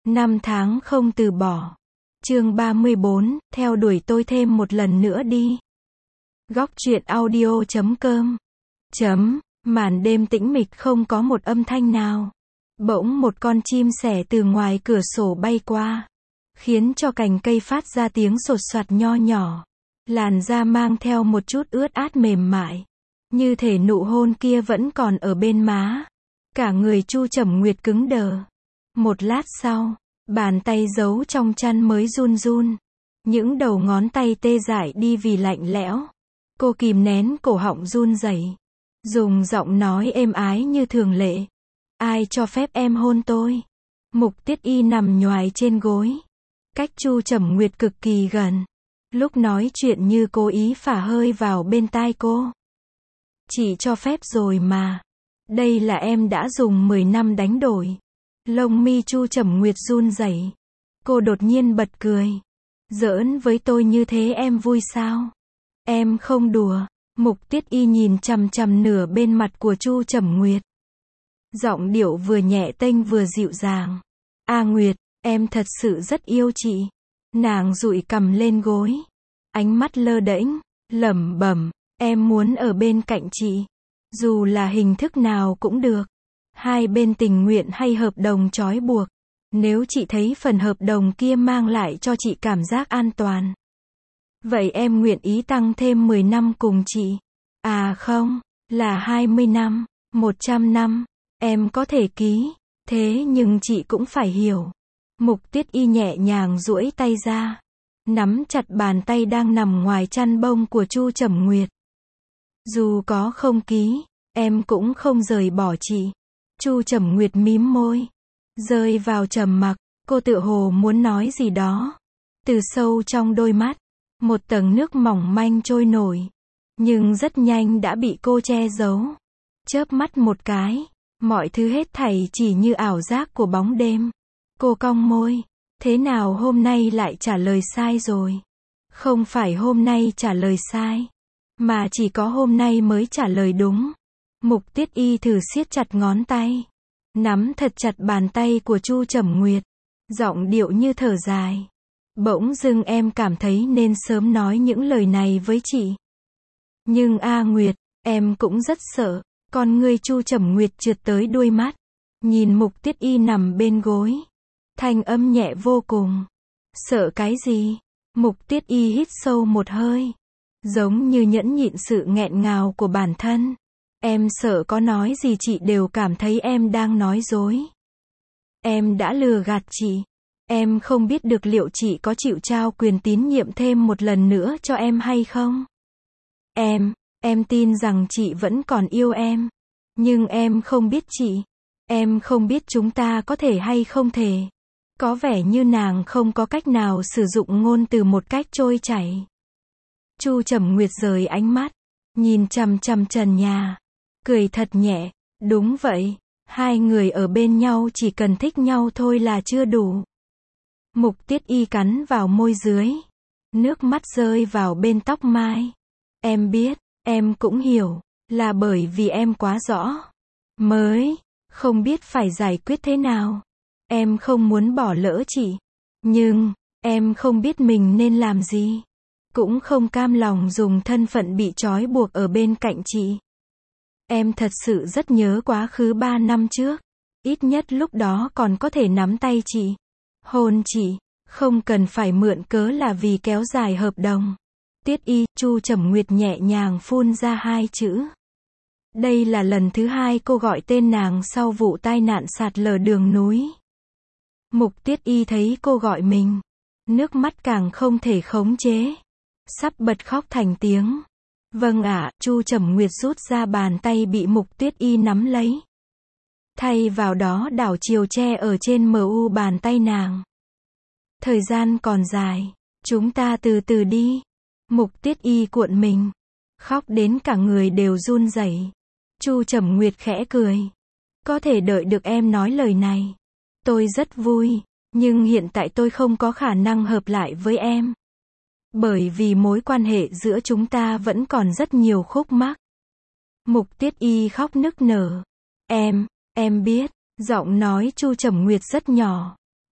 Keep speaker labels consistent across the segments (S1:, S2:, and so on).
S1: Năm tháng không từ bỏ. Chương 34, theo đuổi tôi thêm một lần nữa đi. Góc truyện audio.com. Màn đêm tĩnh mịch không có một âm thanh nào. Bỗng một con chim sẻ từ ngoài cửa sổ bay qua, khiến cho cành cây phát ra tiếng sột soạt nho nhỏ. Làn da mang theo một chút ướt át mềm mại, như thể nụ hôn kia vẫn còn ở bên má. Cả người Chu Trầm Nguyệt cứng đờ. Một lát sau, bàn tay giấu trong chăn mới run run. Những đầu ngón tay tê dại đi vì lạnh lẽo. Cô kìm nén cổ họng run rẩy, dùng giọng nói êm ái như thường lệ. Ai cho phép em hôn tôi? Mục Tiết Y nằm nhoài trên gối, cách Chu Trầm Nguyệt cực kỳ gần. Lúc nói chuyện như cố ý phả hơi vào bên tai cô. Chị cho phép rồi mà. Đây là em đã dùng 10 năm đánh đổi. Lông mi Chu Trầm Nguyệt run rẩy. Cô đột nhiên bật cười. Giỡn với tôi như thế em vui sao? Em không đùa. Mục Tiết Y nhìn chằm chằm nửa bên mặt của Chu Trầm Nguyệt. Giọng điệu vừa nhẹ tênh vừa dịu dàng. A Nguyệt, em thật sự rất yêu chị. Nàng dụi cằm lên gối, ánh mắt lơ đễnh, lẩm bẩm, em muốn ở bên cạnh chị, dù là hình thức nào cũng được. Hai bên tình nguyện hay hợp đồng trói buộc. Nếu chị thấy phần hợp đồng kia mang lại cho chị cảm giác an toàn, vậy em nguyện ý tăng thêm 10 năm cùng chị. À không, là 20 năm, 100 năm, em có thể ký, thế nhưng chị cũng phải hiểu. Mục Tiết Y nhẹ nhàng duỗi tay ra, nắm chặt bàn tay đang nằm ngoài chăn bông của Chu Trầm Nguyệt. Dù có không ký, em cũng không rời bỏ chị. Chu Trầm Nguyệt mím môi, rơi vào trầm mặc. Cô tựa hồ muốn nói gì đó. Từ sâu trong đôi mắt, một tầng nước mỏng manh trôi nổi, nhưng rất nhanh đã bị cô che giấu. Chớp mắt một cái, mọi thứ hết thảy chỉ như ảo giác của bóng đêm. Cô cong môi, thế nào hôm nay lại trả lời sai rồi? Không phải hôm nay trả lời sai, mà chỉ có hôm nay mới trả lời đúng. Mục Tiết Y thử siết chặt ngón tay, nắm thật chặt bàn tay của Chu Trầm Nguyệt, giọng điệu như thở dài. Bỗng dưng em cảm thấy nên sớm nói những lời này với chị. Nhưng A Nguyệt, em cũng rất sợ. Con ngươi Chu Trầm Nguyệt trượt tới đuôi mắt, nhìn Mục Tiết Y nằm bên gối. Thanh âm nhẹ vô cùng. Sợ cái gì? Mục Tiết Y hít sâu một hơi, giống như nhẫn nhịn sự nghẹn ngào của bản thân. Em sợ có nói gì chị đều cảm thấy em đang nói dối. Em đã lừa gạt chị. Em không biết được liệu chị có chịu trao quyền tín nhiệm thêm một lần nữa cho em hay không. Em tin rằng chị vẫn còn yêu em. Nhưng em không biết chị. Em không biết chúng ta có thể hay không thể. Có vẻ như nàng không có cách nào sử dụng ngôn từ một cách trôi chảy. Chu Trầm Nguyệt rời ánh mắt, nhìn chằm chằm trần nhà, cười thật nhẹ. Đúng vậy, hai người ở bên nhau chỉ cần thích nhau thôi là chưa đủ. Mục Tiết Y cắn vào môi dưới, nước mắt rơi vào bên tóc mai. Em biết, em cũng hiểu, là bởi vì em quá rõ, mới không biết phải giải quyết thế nào. Em không muốn bỏ lỡ chị, nhưng em không biết mình nên làm gì, cũng không cam lòng dùng thân phận bị trói buộc ở bên cạnh chị. Em thật sự rất nhớ quá khứ 3 năm trước, ít nhất lúc đó còn có thể nắm tay chị, hôn chị, không cần phải mượn cớ là vì kéo dài hợp đồng. Tiết Y, Chu Trầm Nguyệt nhẹ nhàng phun ra hai chữ. Đây là lần thứ hai cô gọi tên nàng sau vụ tai nạn sạt lở đường núi. Mục Tiết Y thấy cô gọi mình, nước mắt càng không thể khống chế, sắp bật khóc thành tiếng. Vâng ạ, Chu Trầm Nguyệt rút ra bàn tay bị Mục Tiết Y nắm lấy. Thay vào đó đảo chiều che ở trên mu bàn tay nàng. Thời gian còn dài, chúng ta từ từ đi. Mục Tiết Y cuộn mình, khóc đến cả người đều run rẩy. Chu Trầm Nguyệt khẽ cười. Có thể đợi được em nói lời này, tôi rất vui, nhưng hiện tại tôi không có khả năng hợp lại với em. Bởi vì mối quan hệ giữa chúng ta vẫn còn rất nhiều khúc mắc. Mục Tiết Y khóc nức nở. Em biết, giọng nói Chu Trầm Nguyệt rất nhỏ,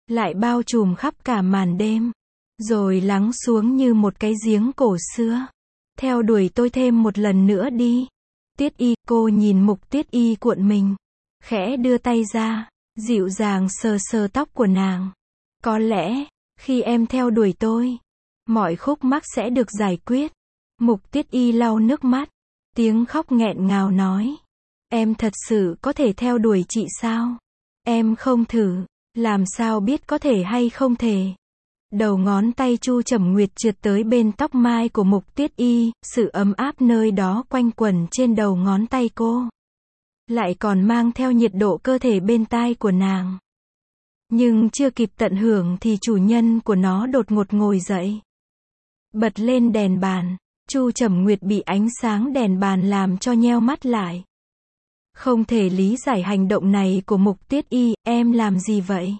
S1: lại bao trùm khắp cả màn đêm, rồi lắng xuống như một cái giếng cổ xưa. Theo đuổi tôi thêm một lần nữa đi. Tuyết Y, cô nhìn Mục Tuyết Y cuộn mình, khẽ đưa tay ra, dịu dàng sờ sờ tóc của nàng. Có lẽ, khi em theo đuổi tôi, mọi khúc mắc sẽ được giải quyết. Mục Tuyết Y lau nước mắt, tiếng khóc nghẹn ngào nói. Em thật sự có thể theo đuổi chị sao? Em không thử, làm sao biết có thể hay không thể? Đầu ngón tay Chu Trầm Nguyệt trượt tới bên tóc mai của Mục Tuyết Y, sự ấm áp nơi đó quanh quẩn trên đầu ngón tay cô. Lại còn mang theo nhiệt độ cơ thể bên tai của nàng. Nhưng chưa kịp tận hưởng thì chủ nhân của nó đột ngột ngồi dậy. Bật lên đèn bàn, Chu Trầm Nguyệt bị ánh sáng đèn bàn làm cho nheo mắt lại. Không thể lý giải hành động này của Mục Tuyết Y, em làm gì vậy?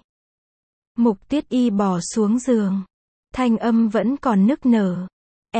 S1: Mục Tuyết Y bò xuống giường. Thanh âm vẫn còn nức nở.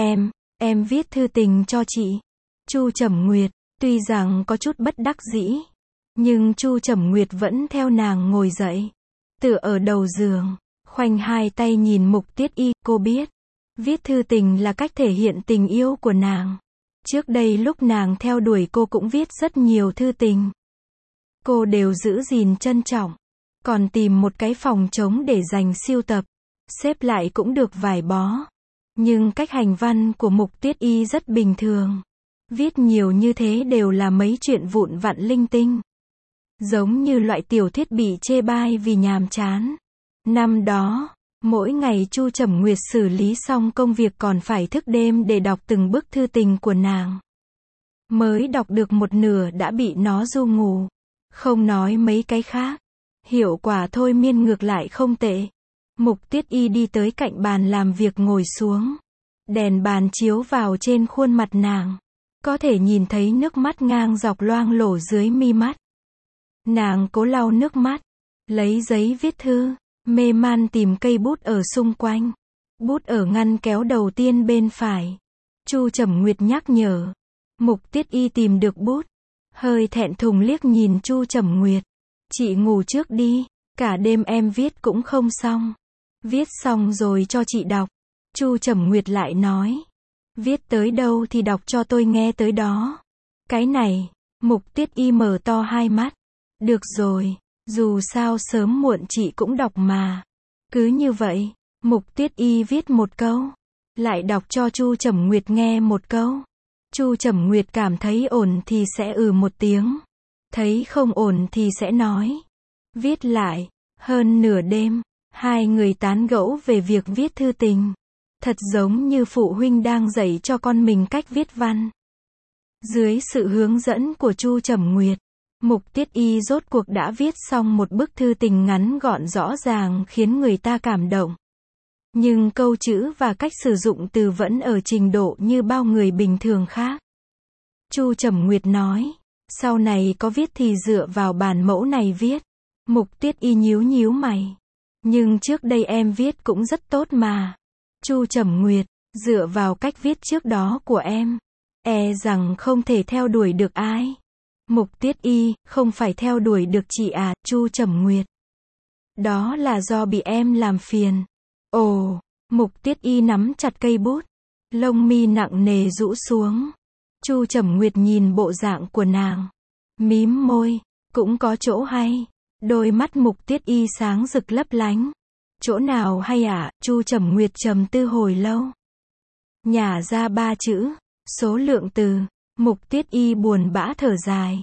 S1: Em viết thư tình cho chị. Chu Trầm Nguyệt, tuy rằng có chút bất đắc dĩ, nhưng Chu Trầm Nguyệt vẫn theo nàng ngồi dậy. Tựa ở đầu giường, khoanh hai tay nhìn Mục Tuyết Y, cô biết. Viết thư tình là cách thể hiện tình yêu của nàng. Trước đây lúc nàng theo đuổi cô cũng viết rất nhiều thư tình. Cô đều giữ gìn trân trọng. Còn tìm một cái phòng trống để dành sưu tập. Xếp lại cũng được vài bó. Nhưng cách hành văn của Mục Tuyết Y rất bình thường. Viết nhiều như thế đều là mấy chuyện vụn vặt linh tinh. Giống như loại tiểu thuyết bị chê bai vì nhàm chán. Năm đó, mỗi ngày Chu Trầm Nguyệt xử lý xong công việc còn phải thức đêm để đọc từng bức thư tình của nàng. Mới đọc được một nửa đã bị nó ru ngủ. Không nói mấy cái khác. Hiệu quả thôi miên ngược lại không tệ. Mục Tuyết Y đi tới cạnh bàn làm việc ngồi xuống. Đèn bàn chiếu vào trên khuôn mặt nàng. Có thể nhìn thấy nước mắt ngang dọc loang lổ dưới mi mắt. Nàng cố lau nước mắt. Lấy giấy viết thư. Mê man tìm cây bút ở xung quanh. Bút ở ngăn kéo đầu tiên bên phải. Chu Trầm Nguyệt nhắc nhở. Mục Tuyết Y tìm được bút. Hơi thẹn thùng liếc nhìn Chu Trầm Nguyệt. Chị ngủ trước đi. Cả đêm em viết cũng không xong. Viết xong rồi cho chị đọc. Chu Trầm Nguyệt lại nói. Viết tới đâu thì đọc cho tôi nghe tới đó. Cái này. Mục Tuyết Y mở to hai mắt. Được rồi. Dù sao sớm muộn chị cũng đọc mà. Cứ như vậy. Mục Tuyết Y viết một câu. Lại đọc cho Chu Trầm Nguyệt nghe một câu. Chu Trầm Nguyệt cảm thấy ổn thì sẽ một tiếng. Thấy không ổn thì sẽ nói. Viết lại. Hơn nửa đêm, hai người tán gẫu về việc viết thư tình. Thật giống như phụ huynh đang dạy cho con mình cách viết văn. Dưới sự hướng dẫn của Chu Trầm Nguyệt, Mục Tuyết Y rốt cuộc đã viết xong một bức thư tình ngắn gọn rõ ràng khiến người ta cảm động. Nhưng câu chữ và cách sử dụng từ vẫn ở trình độ như bao người bình thường khác. Chu Trầm Nguyệt nói, sau này có viết thì dựa vào bản mẫu này viết. Mục Tuyết Y nhíu nhíu mày. Nhưng trước đây em viết cũng rất tốt mà. Chu Trầm Nguyệt, dựa vào cách viết trước đó của em, rằng không thể theo đuổi được ai. Mục Tuyết Y, không phải theo đuổi được chị à, Chu Trầm Nguyệt. Đó là do bị em làm phiền. Ồ, Mục Tuyết Y nắm chặt cây bút. Lông mi nặng nề rũ xuống. Chu Trầm Nguyệt nhìn bộ dạng của nàng. Mím môi, cũng có chỗ hay. Đôi mắt Mục Tuyết Y sáng rực lấp lánh. Chỗ nào hay ạ? Chu Trầm Nguyệt trầm tư hồi lâu. Nhả ra 3 chữ. Số lượng từ. Mục Tuyết Y buồn bã thở dài.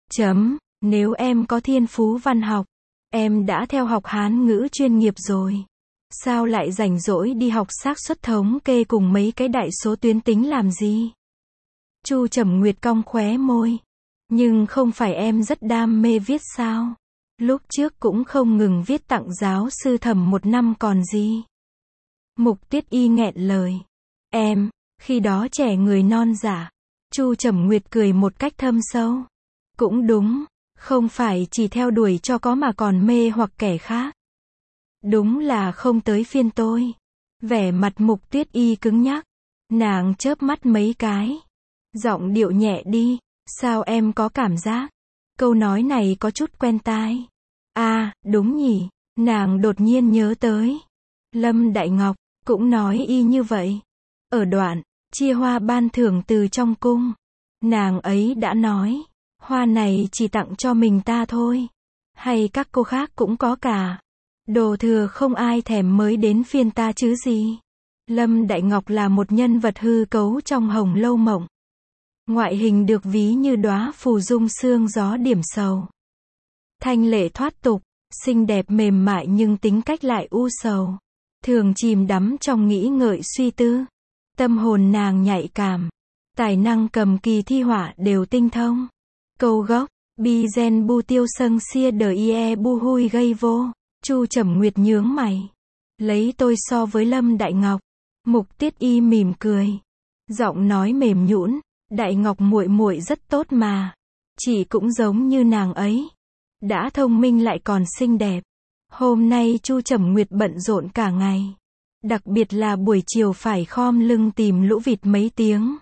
S1: Nếu em có thiên phú văn học, em đã theo học Hán ngữ chuyên nghiệp rồi. Sao lại rảnh rỗi đi học xác suất thống kê cùng mấy cái đại số tuyến tính làm gì? Chu Trầm Nguyệt cong khóe môi. Nhưng không phải em rất đam mê viết sao? Lúc trước cũng không ngừng viết tặng giáo sư Thẩm 1 năm còn gì. Mục Tuyết Y nghẹn lời. Khi đó trẻ người non dạ. Chu Trầm Nguyệt cười một cách thâm sâu. Cũng đúng, không phải chỉ theo đuổi cho có mà còn mê hoặc kẻ khác. Đúng là không tới phiên tôi. Vẻ mặt Mục Tuyết Y cứng nhắc. Nàng chớp mắt mấy cái. Giọng điệu nhẹ đi. Sao em có cảm giác? Câu nói này có chút quen tai. À, đúng nhỉ. Nàng đột nhiên nhớ tới. Lâm Đại Ngọc, cũng nói y như vậy. Ở đoạn, chia hoa ban thưởng từ trong cung. Nàng ấy đã nói, hoa này chỉ tặng cho mình ta thôi. Hay các cô khác cũng có cả. Đồ thừa không ai thèm mới đến phiên ta chứ gì. Lâm Đại Ngọc là một nhân vật hư cấu trong Hồng Lâu Mộng. Ngoại hình được ví như đóa phù dung sương gió điểm sầu. Thanh lệ thoát tục, xinh đẹp mềm mại nhưng tính cách lại u sầu. Thường chìm đắm trong nghĩ ngợi suy tư. Tâm hồn nàng nhạy cảm. Tài năng cầm kỳ thi họa đều tinh thông. Câu gốc, bi gen bu tiêu sâng xia đờ ie bu hui gây vô. Chu Trầm Nguyệt nhướng mày. Lấy tôi so với Lâm Đại Ngọc. Mục Tiết Y mỉm cười. Giọng nói mềm nhũn, Đại Ngọc muội muội rất tốt mà. Chị cũng giống như nàng ấy. Đã thông minh lại còn xinh đẹp. Hôm nay Chu Trầm Nguyệt bận rộn cả ngày. Đặc biệt là buổi chiều phải khom lưng tìm lũ vịt mấy tiếng.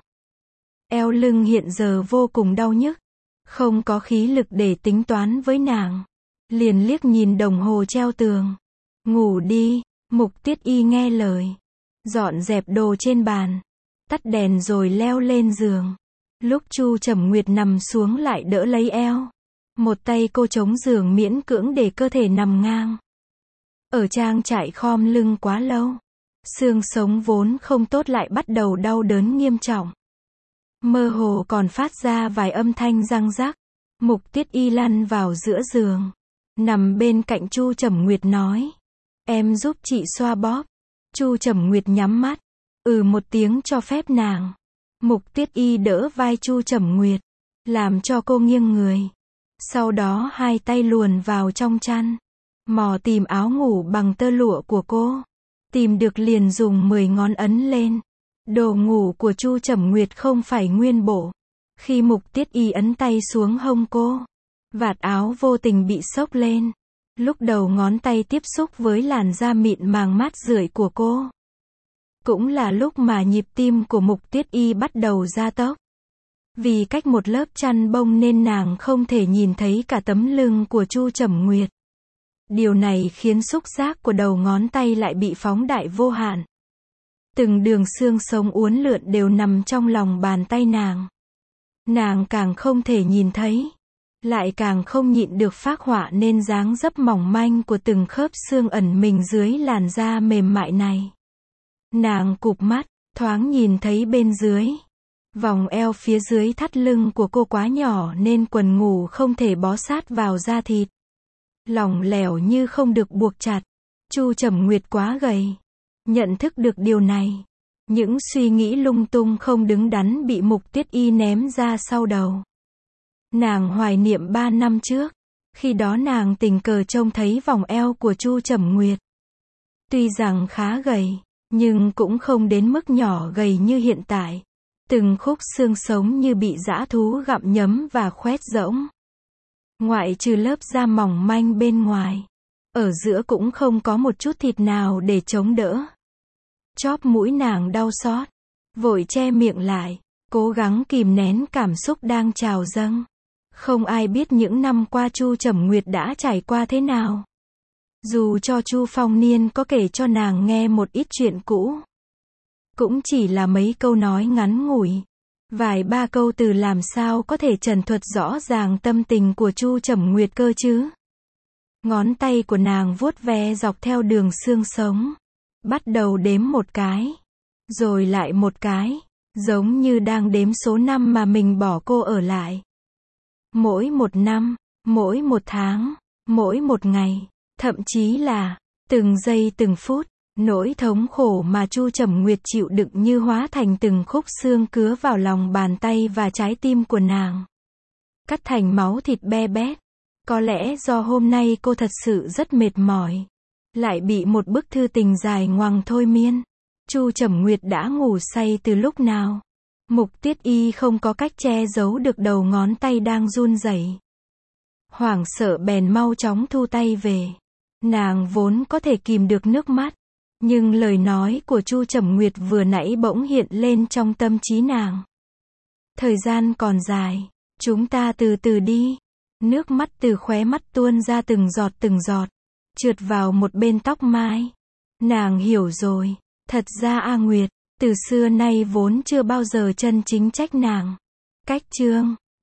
S1: Eo lưng hiện giờ vô cùng đau nhức. Không có khí lực để tính toán với nàng. Liền liếc nhìn đồng hồ treo tường. Ngủ đi, Mục Tiết Y nghe lời. Dọn dẹp đồ trên bàn. Tắt đèn rồi leo lên giường. Lúc Chu Trầm Nguyệt nằm xuống lại đỡ lấy eo. Một tay cô chống giường miễn cưỡng để cơ thể nằm ngang. Ở trang trại khom lưng quá lâu. Xương sống vốn không tốt lại bắt đầu đau đớn nghiêm trọng. Mơ hồ còn phát ra vài âm thanh răng rắc. Mục Tiết Y lăn vào giữa giường. Nằm bên cạnh Chu Trầm Nguyệt nói. Em giúp chị xoa bóp. Chu Trầm Nguyệt nhắm mắt. Một tiếng cho phép nàng. Mục Tiết Y đỡ vai Chu Trầm Nguyệt. Làm cho cô nghiêng người. Sau đó hai tay luồn vào trong chăn. Mò tìm áo ngủ bằng tơ lụa của cô. Tìm được liền dùng 10 ngón ấn lên. Đồ ngủ của Chu Trầm Nguyệt không phải nguyên bộ. Khi Mục Tiết Y ấn tay xuống hông cô, vạt áo vô tình bị xốc lên. Lúc đầu ngón tay tiếp xúc với làn da mịn màng mát rượi của cô. Cũng là lúc mà nhịp tim của Mục Tiết Y bắt đầu gia tốc. Vì cách một lớp chăn bông nên nàng không thể nhìn thấy cả tấm lưng của Chu Trầm Nguyệt. Điều này khiến xúc giác của đầu ngón tay lại bị phóng đại vô hạn. Từng đường xương sống uốn lượn đều nằm trong lòng bàn tay nàng. Nàng càng không thể nhìn thấy. Lại càng không nhịn được phác họa nên dáng dấp mỏng manh của từng khớp xương ẩn mình dưới làn da mềm mại này. Nàng cụp mắt, thoáng nhìn thấy bên dưới. Vòng eo phía dưới thắt lưng của cô quá nhỏ nên quần ngủ không thể bó sát vào da thịt. Lỏng lẻo như không được buộc chặt. Chu Trầm Nguyệt quá gầy. Nhận thức được điều này. Những suy nghĩ lung tung không đứng đắn bị Mục Tiết Y ném ra sau đầu. Nàng hoài niệm 3 năm trước. Khi đó nàng tình cờ trông thấy vòng eo của Chu Trầm Nguyệt. Tuy rằng khá gầy, nhưng cũng không đến mức nhỏ gầy như hiện tại. Từng khúc xương sống như bị dã thú gặm nhấm và khoét rỗng. Ngoại trừ lớp da mỏng manh bên ngoài. Ở giữa cũng không có một chút thịt nào để chống đỡ. Chóp mũi nàng đau xót. Vội che miệng lại. Cố gắng kìm nén cảm xúc đang trào dâng. Không ai biết những năm qua Chu Trầm Nguyệt đã trải qua thế nào. Dù cho Chu Phong Niên có kể cho nàng nghe một ít chuyện cũ. Cũng chỉ là mấy câu nói ngắn ngủi. Vài ba câu từ làm sao có thể trần thuật rõ ràng tâm tình của Chu Trầm Nguyệt cơ chứ. Ngón tay của nàng vuốt ve dọc theo đường xương sống. Bắt đầu đếm một cái. Rồi lại một cái. Giống như đang đếm số năm mà mình bỏ cô ở lại. Mỗi một năm, mỗi một tháng, mỗi một ngày, thậm chí là từng giây từng phút, nỗi thống khổ mà Chu Trầm Nguyệt chịu đựng như hóa thành từng khúc xương cứa vào lòng bàn tay và trái tim của nàng. Cắt thành máu thịt be bét. Có lẽ do hôm nay cô thật sự rất mệt mỏi. Lại bị một bức thư tình dài ngoằng thôi miên. Chu Trầm Nguyệt đã ngủ say từ lúc nào. Mục Tiết Y không có cách che giấu được đầu ngón tay đang run rẩy. Hoảng sợ bèn mau chóng thu tay về. Nàng vốn có thể kìm được nước mắt. Nhưng lời nói của Chu Trầm Nguyệt vừa nãy bỗng hiện lên trong tâm trí nàng. Thời gian còn dài. Chúng ta từ từ đi. Nước mắt từ khóe mắt tuôn ra từng giọt từng giọt. trượt vào một bên tóc mai. Nàng hiểu rồi. Thật ra A Nguyệt, từ xưa nay vốn chưa bao giờ chân chính trách nàng. Cách chương